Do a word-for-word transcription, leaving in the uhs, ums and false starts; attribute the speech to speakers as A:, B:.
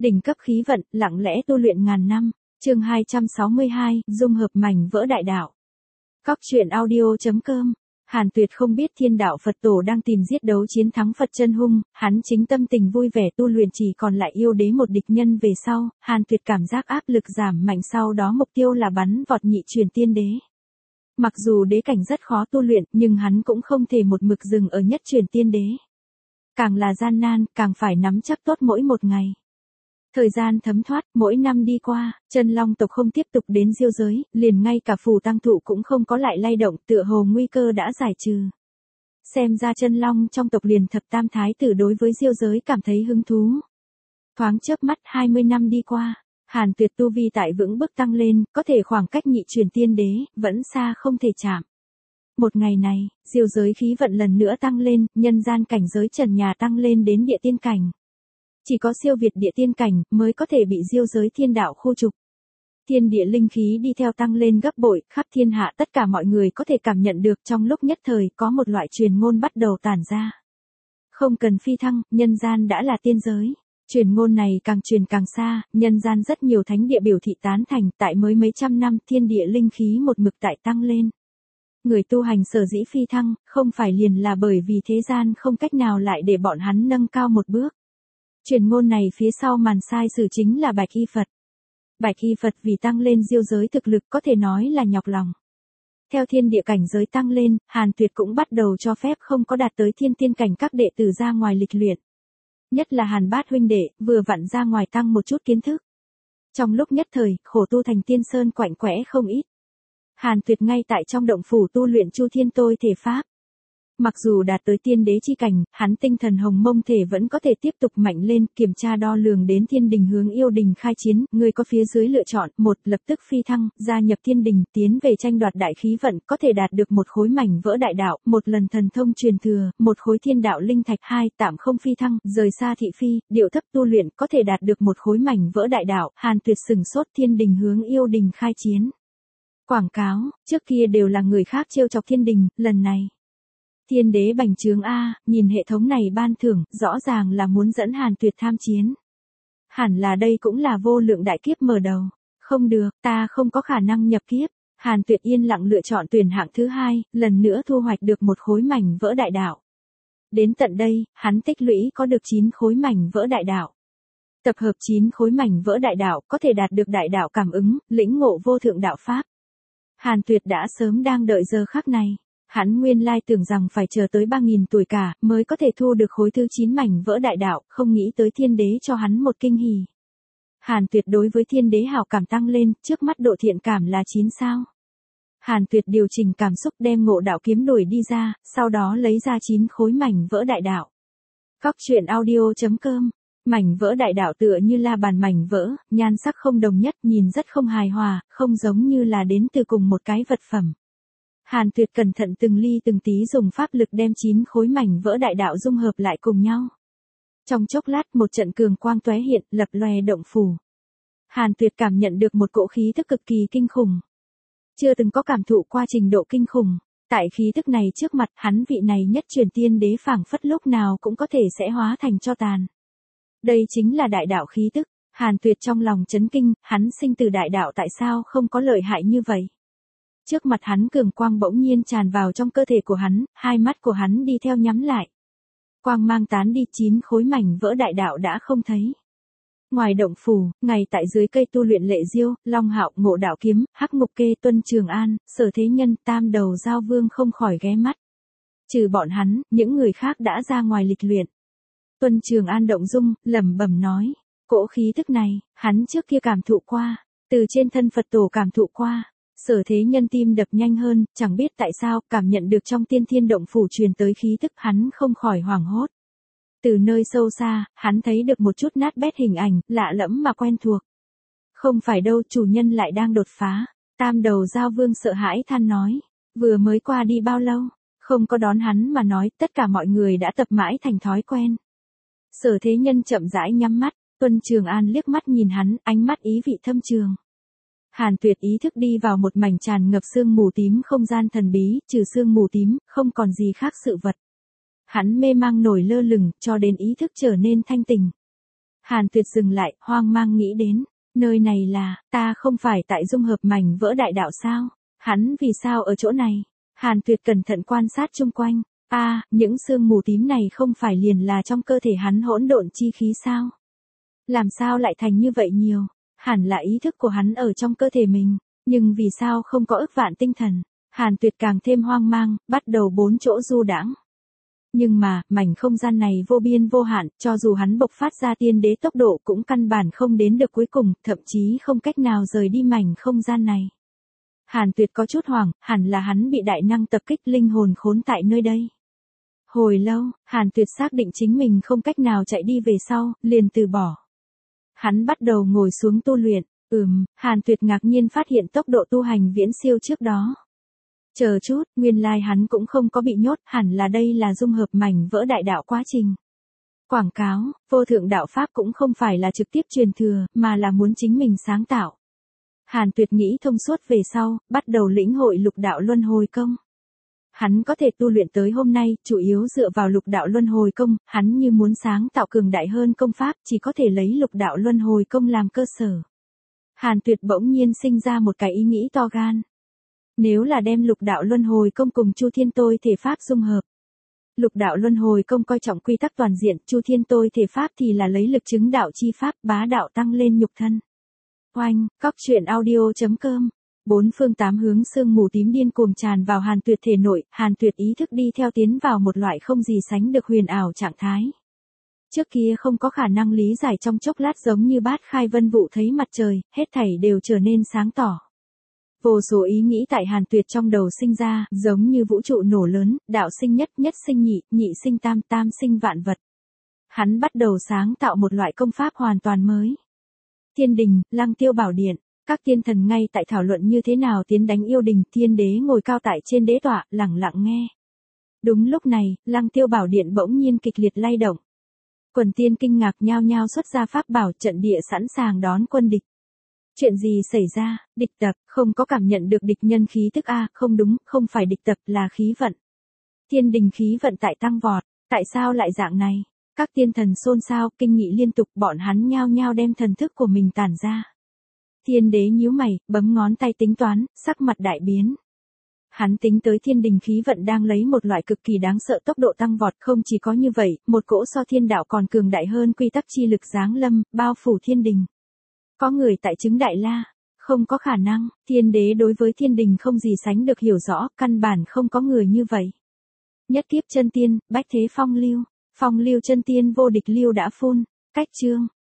A: Đỉnh cấp khí vận, lặng lẽ tu luyện ngàn năm. Chương hai trăm sáu mươi hai, dung hợp mảnh vỡ đại đạo. Cóc truyện audio.com. Hàn Tuyệt không biết Thiên Đạo Phật Tổ đang tìm giết đấu chiến thắng Phật chân hung, hắn chính tâm tình vui vẻ tu luyện, chỉ còn lại yêu đế một địch nhân về sau. Hàn Tuyệt cảm giác áp lực giảm mạnh, sau đó mục tiêu là bắn vọt nhị truyền tiên đế. Mặc dù đế cảnh rất khó tu luyện, nhưng hắn cũng không thể một mực dừng ở nhất truyền tiên đế. Càng là gian nan, càng phải nắm chắc tốt mỗi một ngày. Thời gian thấm thoát, mỗi năm đi qua, chân long tộc không tiếp tục đến diêu giới, liền ngay cả phù tăng thụ cũng không có lại lay động, tựa hồ nguy cơ đã giải trừ. Xem ra chân long trong tộc liền thập tam thái tử đối với diêu giới cảm thấy hứng thú. Thoáng chớp mắt hai mươi năm đi qua, Hàn Tuyệt tu vi tại vững bước tăng lên, có thể khoảng cách nhị truyền tiên đế, vẫn xa không thể chạm. Một ngày này, diêu giới khí vận lần nữa tăng lên, nhân gian cảnh giới trần nhà tăng lên đến địa tiên cảnh. Chỉ có siêu việt địa tiên cảnh mới có thể bị diêu giới thiên đạo khu trục. Thiên địa linh khí đi theo tăng lên gấp bội, khắp thiên hạ tất cả mọi người có thể cảm nhận được, trong lúc nhất thời có một loại truyền ngôn bắt đầu tản ra. Không cần phi thăng, nhân gian đã là tiên giới. Truyền ngôn này càng truyền càng xa, nhân gian rất nhiều thánh địa biểu thị tán thành, tại mới mấy trăm năm thiên địa linh khí một mực tại tăng lên. Người tu hành sở dĩ phi thăng, không phải liền là bởi vì thế gian không cách nào lại để bọn hắn nâng cao một bước. Truyền ngôn này phía sau màn sai sử chính là Bạch Y Phật. Bạch Y Phật vì tăng lên diêu giới thực lực có thể nói là nhọc lòng. Theo thiên địa cảnh giới tăng lên, Hàn Tuyệt cũng bắt đầu cho phép không có đạt tới thiên tiên cảnh các đệ tử ra ngoài lịch luyện. Nhất là Hàn Bát huynh đệ, vừa vặn ra ngoài tăng một chút kiến thức. Trong lúc nhất thời, khổ tu thành tiên sơn quạnh quẽ không ít. Hàn Tuyệt ngay tại trong động phủ tu luyện Chu Thiên Tôi Thể Pháp. Mặc dù đạt tới tiên đế chi cảnh, hắn tinh thần hồng mông thể vẫn có thể tiếp tục mạnh lên, kiểm tra đo lường đến thiên đình hướng yêu đình khai chiến, người có phía dưới lựa chọn, một lập tức phi thăng, gia nhập thiên đình, tiến về tranh đoạt đại khí vận, có thể đạt được một khối mảnh vỡ đại đạo, một lần thần thông truyền thừa, một khối thiên đạo linh thạch, hai tạm không phi thăng, rời xa thị phi, điệu thấp tu luyện, có thể đạt được một khối mảnh vỡ đại đạo. Hàn Tuyệt sừng sốt, thiên đình hướng yêu đình khai chiến. Quảng cáo, trước kia đều là người khác trêu chọc thiên đình, lần này thiên đế bành trướng a, nhìn hệ thống này ban thưởng, rõ ràng là muốn dẫn Hàn Tuyệt tham chiến. Hẳn là đây cũng là vô lượng đại kiếp mở đầu. Không được, ta không có khả năng nhập kiếp. Hàn Tuyệt yên lặng lựa chọn tuyển hạng thứ hai, lần nữa thu hoạch được một khối mảnh vỡ đại đạo. Đến tận đây, hắn tích lũy có được chín khối mảnh vỡ đại đạo. Tập hợp chín khối mảnh vỡ đại đạo có thể đạt được đại đạo cảm ứng, lĩnh ngộ vô thượng đạo pháp. Hàn Tuyệt đã sớm đang đợi giờ khắc này. Hắn nguyên lai tưởng rằng phải chờ tới ba nghìn tuổi cả, mới có thể thu được khối thứ chín mảnh vỡ đại đạo, không nghĩ tới thiên đế cho hắn một kinh hỉ. Hàn Tuyệt đối với thiên đế hảo cảm tăng lên, trước mắt độ thiện cảm là chín sao. Hàn Tuyệt điều chỉnh cảm xúc đem ngộ đạo kiếm đuổi đi ra, sau đó lấy ra chín khối mảnh vỡ đại đạo. Cóc truyện audio.com. Mảnh vỡ đại đạo tựa như la bàn mảnh vỡ, nhan sắc không đồng nhất, nhìn rất không hài hòa, không giống như là đến từ cùng một cái vật phẩm. Hàn Tuyệt cẩn thận từng ly từng tí dùng pháp lực đem chín khối mảnh vỡ đại đạo dung hợp lại cùng nhau. Trong chốc lát một trận cường quang tóe hiện, lập lòe động phủ. Hàn Tuyệt cảm nhận được một cỗ khí thức cực kỳ kinh khủng. Chưa từng có cảm thụ qua trình độ kinh khủng. Tại khí thức này trước mặt, hắn vị này nhất truyền tiên đế phảng phất lúc nào cũng có thể sẽ hóa thành tro tàn. Đây chính là đại đạo khí tức. Hàn Tuyệt trong lòng chấn kinh, hắn sinh từ đại đạo tại sao không có lợi hại như vậy. Trước mặt hắn cường quang bỗng nhiên tràn vào trong cơ thể của hắn, hai mắt của hắn đi theo nhắm lại. Quang mang tán đi, chín khối mảnh vỡ đại đạo đã không thấy. Ngoài động phủ, ngày tại dưới cây tu luyện Lệ Diêu, Long Hạo, Ngộ Đạo Kiếm, Hắc Ngục Kê, Tuân Trường An, Sở Thế Nhân, Tam Đầu Giao Vương không khỏi ghé mắt. Trừ bọn hắn, những người khác đã ra ngoài lịch luyện. Tuân Trường An động dung, lẩm bẩm nói, cỗ khí thức này, hắn trước kia cảm thụ qua, từ trên thân Phật tổ cảm thụ qua. Sở Thế Nhân tim đập nhanh hơn, chẳng biết tại sao, cảm nhận được trong tiên thiên động phủ truyền tới khí tức, hắn không khỏi hoảng hốt. Từ nơi sâu xa, hắn thấy được một chút nát bét hình ảnh, lạ lẫm mà quen thuộc. Không phải đâu, chủ nhân lại đang đột phá. Tam Đầu Giao Vương sợ hãi than nói, vừa mới qua đi bao lâu, không có đón hắn mà nói, tất cả mọi người đã tập mãi thành thói quen. Sở Thế Nhân chậm rãi nhắm mắt, Tuân Trường An liếc mắt nhìn hắn, ánh mắt ý vị thâm trường. Hàn Tuyệt ý thức đi vào một mảnh tràn ngập sương mù tím không gian thần bí, trừ sương mù tím, không còn gì khác sự vật. Hắn mê mang nổi lơ lửng, cho đến ý thức trở nên thanh tỉnh. Hàn Tuyệt dừng lại, hoang mang nghĩ đến, nơi này là, ta không phải tại dung hợp mảnh vỡ đại đạo sao? Hắn vì sao ở chỗ này? Hàn Tuyệt cẩn thận quan sát chung quanh, a, à, những sương mù tím này không phải liền là trong cơ thể hắn hỗn độn chi khí sao? Làm sao lại thành như vậy nhiều? Hẳn là ý thức của hắn ở trong cơ thể mình, nhưng vì sao không có ức vạn tinh thần? Hàn Tuyệt càng thêm hoang mang, bắt đầu bốn chỗ du đãng. Nhưng mà, mảnh không gian này vô biên vô hạn, cho dù hắn bộc phát ra tiên đế tốc độ cũng căn bản không đến được cuối cùng, thậm chí không cách nào rời đi mảnh không gian này. Hàn Tuyệt có chút hoảng, hẳn là hắn bị đại năng tập kích linh hồn khốn tại nơi đây. Hồi lâu, Hàn Tuyệt xác định chính mình không cách nào chạy đi về sau, liền từ bỏ. Hắn bắt đầu ngồi xuống tu luyện, ừm, Hàn Tuyệt ngạc nhiên phát hiện tốc độ tu hành viễn siêu trước đó. Chờ chút, nguyên lai hắn cũng không có bị nhốt, hẳn là đây là dung hợp mảnh vỡ đại đạo quá trình. Quảng cáo, vô thượng đạo Pháp cũng không phải là trực tiếp truyền thừa, mà là muốn chính mình sáng tạo. Hàn Tuyệt nghĩ thông suốt về sau, bắt đầu lĩnh hội lục đạo luân hồi công. Hắn có thể tu luyện tới hôm nay, chủ yếu dựa vào lục đạo luân hồi công, hắn như muốn sáng tạo cường đại hơn công pháp, chỉ có thể lấy lục đạo luân hồi công làm cơ sở. Hàn Tuyệt bỗng nhiên sinh ra một cái ý nghĩ to gan. Nếu là đem lục đạo luân hồi công cùng Chu Thiên Tôi thể pháp dung hợp. Lục đạo luân hồi công coi trọng quy tắc toàn diện, Chu Thiên Tôi thể pháp thì là lấy lực chứng đạo chi pháp, bá đạo tăng lên nhục thân. Oanh, cóc truyện audio chấm com. Bốn phương tám hướng sương mù tím điên cuồng tràn vào Hàn Tuyệt thể nội, Hàn Tuyệt ý thức đi theo tiến vào một loại không gì sánh được huyền ảo trạng thái. Trước kia không có khả năng lý giải trong chốc lát giống như bát khai vân vụ thấy mặt trời, hết thảy đều trở nên sáng tỏ. Vô số ý nghĩ tại Hàn Tuyệt trong đầu sinh ra, giống như vũ trụ nổ lớn, đạo sinh nhất, nhất sinh nhị, nhị sinh tam, tam sinh vạn vật. Hắn bắt đầu sáng tạo một loại công pháp hoàn toàn mới. Thiên đình, Lăng Tiêu Bảo Điện, các tiên thần ngay tại thảo luận như thế nào tiến đánh yêu đình, thiên đế ngồi cao tại trên đế tọa, lẳng lặng nghe. Đúng lúc này, Lăng Tiêu Bảo Điện bỗng nhiên kịch liệt lay động. Quần tiên kinh ngạc nhao nhao xuất ra pháp bảo, trận địa sẵn sàng đón quân địch. Chuyện gì xảy ra? Địch tập, không có cảm nhận được địch nhân khí tức a, không đúng, không phải địch tập là khí vận. Thiên đình khí vận tại tăng vọt, tại sao lại dạng này? Các tiên thần xôn xao, kinh nghị liên tục, bọn hắn nhao nhao đem thần thức của mình tản ra. Thiên đế nhíu mày, bấm ngón tay tính toán, sắc mặt đại biến. Hắn tính tới thiên đình khí vận đang lấy một loại cực kỳ đáng sợ tốc độ tăng vọt, không chỉ có như vậy, một cỗ so thiên đạo còn cường đại hơn quy tắc chi lực giáng lâm, bao phủ thiên đình. Có người tại chứng đại la, không có khả năng, thiên đế đối với thiên đình không gì sánh được hiểu rõ, căn bản không có người như vậy. Nhất kiếp chân tiên, bách thế phong lưu, phong lưu chân tiên vô địch lưu đã phun, cách chương.